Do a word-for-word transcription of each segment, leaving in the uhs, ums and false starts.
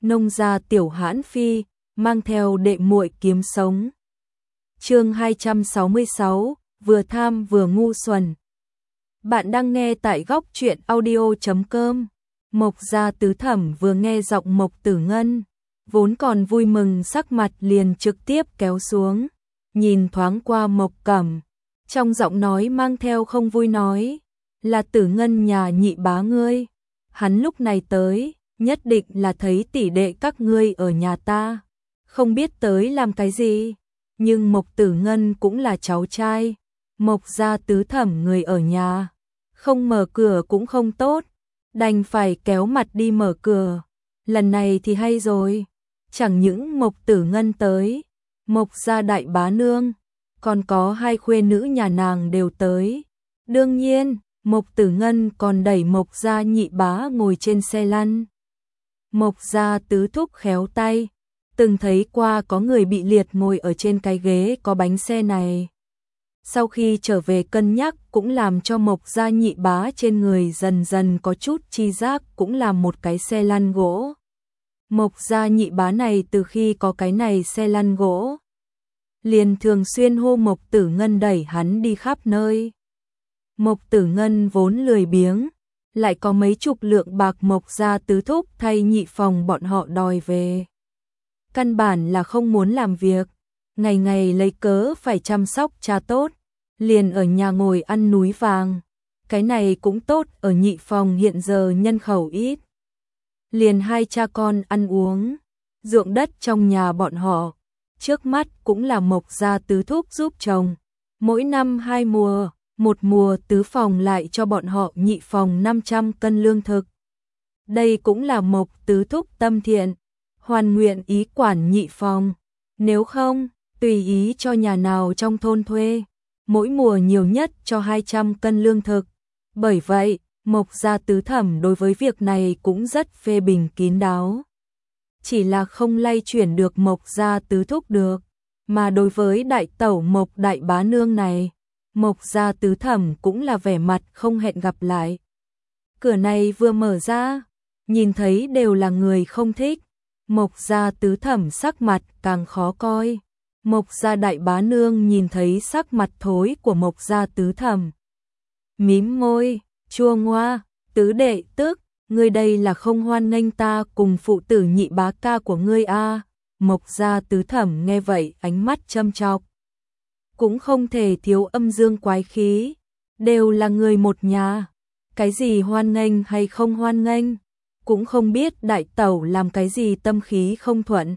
nông gia tiểu hãn phi, mang theo đệ muội kiếm sống. Chương hai trăm sáu mươi sáu, vừa tham vừa ngu xuẩn. Bạn đang nghe tại góc truyện audio chấm com. Mộc Gia Tứ Thẩm vừa nghe giọng Mộc Tử Ngân, vốn còn vui mừng sắc mặt liền trực tiếp kéo xuống, nhìn thoáng qua Mộc Cẩm, trong giọng nói mang theo không vui nói, là Tử Ngân nhà nhị bá ngươi, hắn lúc này tới, nhất định là thấy tỷ đệ các ngươi ở nhà ta, không biết tới làm cái gì, nhưng Mộc Tử Ngân cũng là cháu trai, Mộc Gia Tứ Thẩm người ở nhà, không mở cửa cũng không tốt, đành phải kéo mặt đi mở cửa. Lần này thì hay rồi, chẳng những Mộc Tử Ngân tới, Mộc Gia đại bá nương, còn có hai khuê nữ nhà nàng đều tới. Đương nhiên, Mộc Tử Ngân còn đẩy Mộc Gia nhị bá ngồi trên xe lăn. Mộc Gia tứ thúc khéo tay, từng thấy qua có người bị liệt ngồi ở trên cái ghế có bánh xe này. Sau khi trở về cân nhắc cũng làm cho Mộc Gia nhị bá trên người dần dần có chút chi giác, cũng là một cái xe lăn gỗ. Mộc Gia nhị bá này từ khi có cái này xe lăn gỗ, liền thường xuyên hô Mộc Tử Ngân đẩy hắn đi khắp nơi. Mộc Tử Ngân vốn lười biếng, lại có mấy chục lượng bạc Mộc Gia tứ thúc thay nhị phòng bọn họ đòi về. Căn bản là không muốn làm việc, ngày ngày lấy cớ phải chăm sóc cha tốt, liền ở nhà ngồi ăn núi vàng. Cái này cũng tốt, ở nhị phòng hiện giờ nhân khẩu ít, liền hai cha con ăn uống, ruộng đất trong nhà bọn họ, trước mắt cũng là Mộc Gia tứ thúc giúp chồng, mỗi năm hai mùa, một mùa tứ phòng lại cho bọn họ nhị phòng năm trăm cân lương thực. Đây cũng là Mộc tứ thúc tâm thiện, hoàn nguyện ý quản nhị phòng, nếu không, tùy ý cho nhà nào trong thôn thuê, mỗi mùa nhiều nhất cho hai trăm cân lương thực. Bởi vậy, Mộc Gia tứ thẩm đối với việc này cũng rất phê bình kín đáo. Chỉ là không lay chuyển được Mộc Gia tứ thúc được, mà đối với đại tẩu Mộc đại bá nương này, Mộc Gia tứ thẩm cũng là vẻ mặt không hẹn gặp lại. Cửa này vừa mở ra, nhìn thấy đều là người không thích, Mộc Gia tứ thẩm sắc mặt càng khó coi. Mộc Gia đại bá nương nhìn thấy sắc mặt thối của Mộc Gia tứ thẩm, mím môi, chua ngoa, tứ đệ tức, ngươi đây là không hoan nghênh ta cùng phụ tử nhị bá ca của ngươi a. À. Mộc Gia tứ thẩm nghe vậy ánh mắt châm chọc, cũng không thể thiếu âm dương quái khí, đều là người một nhà, cái gì hoan nghênh hay không hoan nghênh, cũng không biết đại tẩu làm cái gì tâm khí không thuận.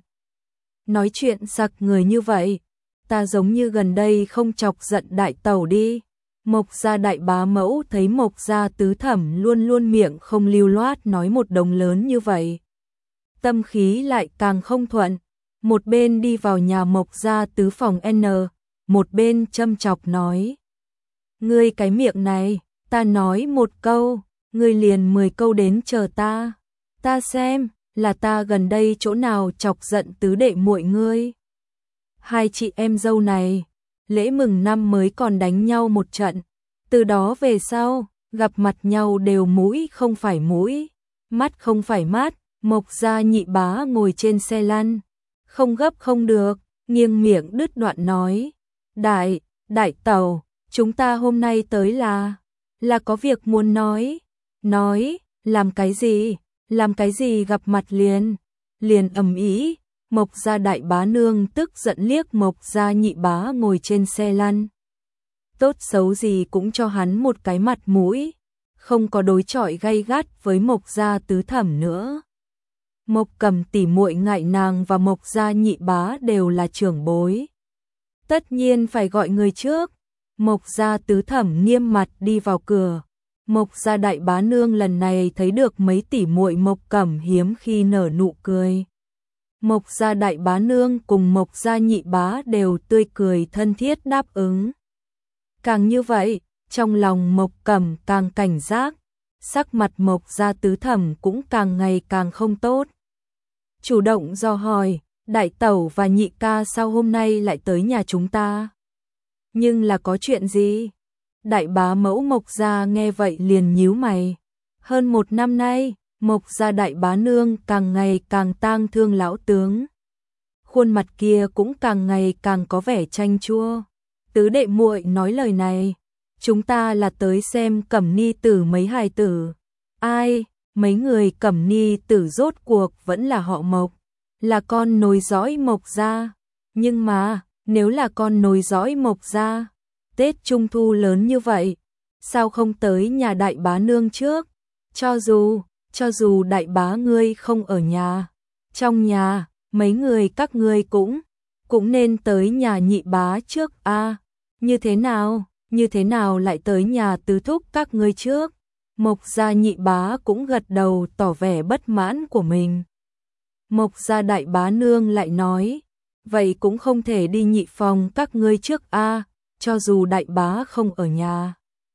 Nói chuyện sặc người như vậy, ta giống như gần đây không chọc giận đại tẩu đi. Mộc Gia đại bá mẫu thấy Mộc Gia tứ thẩm luôn luôn miệng không lưu loát nói một đồng lớn như vậy, tâm khí lại càng không thuận, một bên đi vào nhà Mộc Gia tứ phòng N, một bên châm chọc nói, ngươi cái miệng này, ta nói một câu, ngươi liền mười câu đến chờ ta, ta xem là ta gần đây chỗ nào chọc giận tứ đệ muội ngươi. Hai chị em dâu này, lễ mừng năm mới còn đánh nhau một trận, từ đó về sau, gặp mặt nhau đều mũi không phải mũi, mắt không phải mắt. Mộc Gia nhị bá ngồi trên xe lăn, không gấp không được, nghiêng miệng đứt đoạn nói, đại, đại tẩu, chúng ta hôm nay tới là, là có việc muốn nói, nói, làm cái gì, làm cái gì gặp mặt liền, liền ầm ĩ. Mộc Gia đại bá nương tức giận liếc Mộc Gia nhị bá ngồi trên xe lăn, tốt xấu gì cũng cho hắn một cái mặt mũi, không có đối chọi gay gắt với Mộc Gia tứ thẩm nữa. Mộc Cầm tỉ muội ngại nàng và Mộc Gia nhị bá đều là trưởng bối, tất nhiên phải gọi người trước. Mộc Gia tứ thẩm nghiêm mặt đi vào cửa. Mộc Gia đại bá nương lần này thấy được mấy tỷ muội Mộc Cẩm hiếm khi nở nụ cười. Mộc Gia đại bá nương cùng Mộc Gia nhị bá đều tươi cười thân thiết đáp ứng. Càng như vậy, trong lòng Mộc Cẩm càng cảnh giác, sắc mặt Mộc Gia tứ thẩm cũng càng ngày càng không tốt. Chủ động dò hỏi, đại tẩu và nhị ca sao hôm nay lại tới nhà chúng ta? Nhưng là có chuyện gì? Đại bá mẫu Mộc Gia nghe vậy liền nhíu mày. Hơn một năm nay, Mộc gia đại bá nương càng ngày càng tang thương lão tướng. Khuôn mặt kia cũng càng ngày càng có vẻ chanh chua. Tứ đệ muội nói lời này, chúng ta là tới xem Cẩm Ni tử mấy hài tử. Ai, mấy người Cẩm Ni tử rốt cuộc vẫn là họ Mộc, là con nối dõi Mộc gia. Nhưng mà, nếu là con nối dõi Mộc gia, Tết Trung Thu lớn như vậy, sao không tới nhà đại bá nương trước? Cho dù, cho dù đại bá ngươi không ở nhà, trong nhà, mấy người các ngươi cũng, cũng nên tới nhà nhị bá trước a. À, như thế nào, như thế nào lại tới nhà tứ thúc các ngươi trước? Mộc gia nhị bá cũng gật đầu tỏ vẻ bất mãn của mình. Mộc gia đại bá nương lại nói, vậy cũng không thể đi nhị phòng các ngươi trước a, à, cho dù đại bá không ở nhà.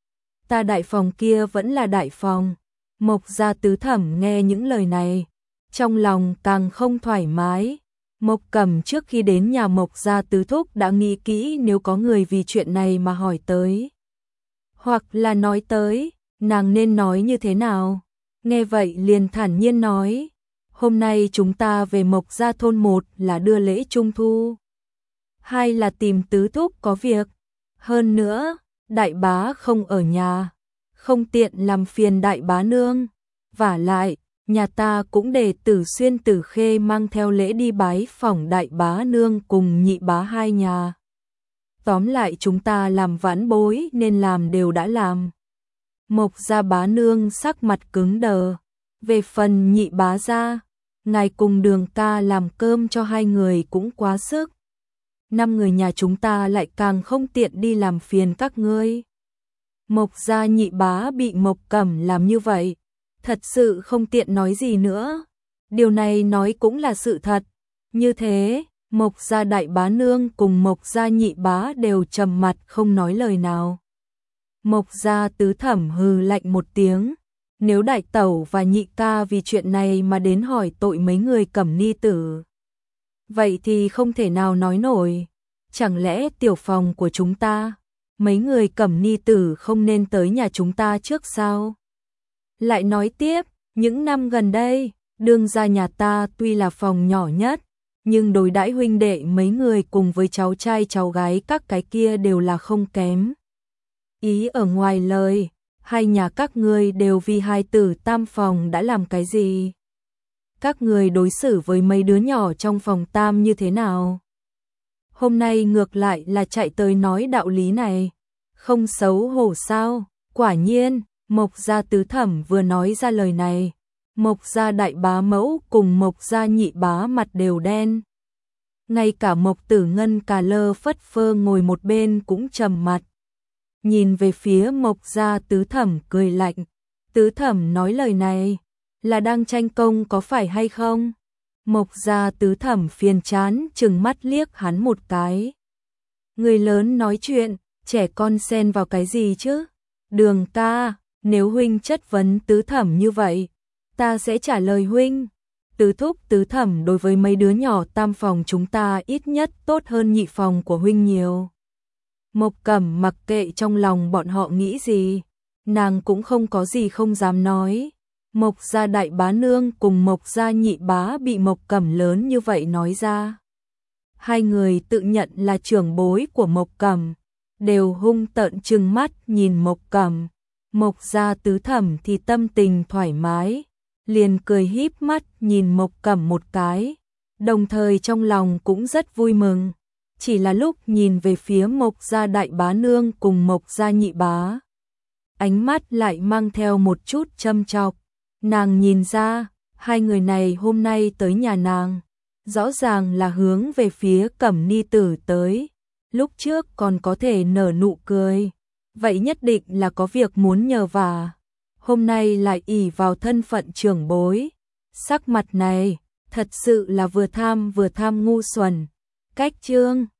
Ta đại phòng kia vẫn là đại phòng. Mộc gia tứ thẩm nghe những lời này, trong lòng càng không thoải mái. Mộc Cẩm trước khi đến nhà Mộc gia tứ thúc đã nghĩ kỹ nếu có người vì chuyện này mà hỏi tới, hoặc là nói tới, nàng nên nói như thế nào. Nghe vậy liền thản nhiên nói, hôm nay chúng ta về Mộc gia thôn, một là đưa lễ Trung Thu, hai là tìm tứ thúc có việc. Hơn nữa, đại bá không ở nhà, không tiện làm phiền đại bá nương. Vả lại, nhà ta cũng để Tử Xuyên Tử Khê mang theo lễ đi bái phỏng đại bá nương cùng nhị bá hai nhà. Tóm lại chúng ta làm vãn bối nên làm đều đã làm. Mộc gia bá nương sắc mặt cứng đờ. Về phần nhị bá gia, ngài cùng Đường ca làm cơm cho hai người cũng quá sức. Năm người nhà chúng ta lại càng không tiện đi làm phiền các ngươi. Mộc gia nhị bá bị Mộc Cẩm làm như vậy, thật sự không tiện nói gì nữa. Điều này nói cũng là sự thật. Như thế, Mộc gia đại bá nương cùng Mộc gia nhị bá đều trầm mặt không nói lời nào. Mộc gia tứ thẩm hừ lạnh một tiếng, nếu đại tẩu và nhị ca vì chuyện này mà đến hỏi tội mấy người Cẩm Ni tử, vậy thì không thể nào nói nổi. Chẳng lẽ tiểu phòng của chúng ta, mấy người Cẩm Ni tử không nên tới nhà chúng ta trước sao? Lại nói tiếp, những năm gần đây, Đường gia nhà ta tuy là phòng nhỏ nhất, nhưng đối đãi huynh đệ mấy người cùng với cháu trai cháu gái các cái kia đều là không kém. Ý ở ngoài lời, hai nhà các ngươi đều vì hai tử tam phòng đã làm cái gì? Các người đối xử với mấy đứa nhỏ trong phòng tam như thế nào? Hôm nay ngược lại là chạy tới nói đạo lý này, không xấu hổ sao? Quả nhiên, Mộc gia tứ thẩm vừa nói ra lời này, Mộc gia đại bá mẫu cùng Mộc gia nhị bá mặt đều đen. Ngay cả Mộc Tử Ngân cà lơ phất phơ ngồi một bên cũng trầm mặt. Nhìn về phía Mộc gia tứ thẩm cười lạnh, tứ thẩm nói lời này, là đang tranh công có phải hay không? Mộc gia tứ thẩm phiền chán chừng mắt liếc hắn một cái. Người lớn nói chuyện, trẻ con xen vào cái gì chứ? Đường ca, nếu huynh chất vấn tứ thẩm như vậy, ta sẽ trả lời huynh. Tứ thúc tứ thẩm đối với mấy đứa nhỏ tam phòng chúng ta ít nhất tốt hơn nhị phòng của huynh nhiều. Mộc Cẩm mặc kệ trong lòng bọn họ nghĩ gì, nàng cũng không có gì không dám nói. Mộc gia đại bá nương cùng Mộc gia nhị bá bị Mộc Cẩm lớn như vậy nói ra. Hai người tự nhận là trưởng bối của Mộc Cẩm, đều hung tợn trừng mắt nhìn Mộc Cẩm. Mộc gia tứ thẩm thì tâm tình thoải mái, liền cười híp mắt nhìn Mộc Cẩm một cái, đồng thời trong lòng cũng rất vui mừng. Chỉ là lúc nhìn về phía Mộc gia đại bá nương cùng Mộc gia nhị bá, ánh mắt lại mang theo một chút châm chọc. Nàng nhìn ra, hai người này hôm nay tới nhà nàng, rõ ràng là hướng về phía Cẩm Ni tử tới. Lúc trước còn có thể nở nụ cười, vậy nhất định là có việc muốn nhờ vả. Hôm nay lại ỷ vào thân phận trưởng bối, sắc mặt này thật sự là vừa tham vừa tham ngu xuẩn. Cách chương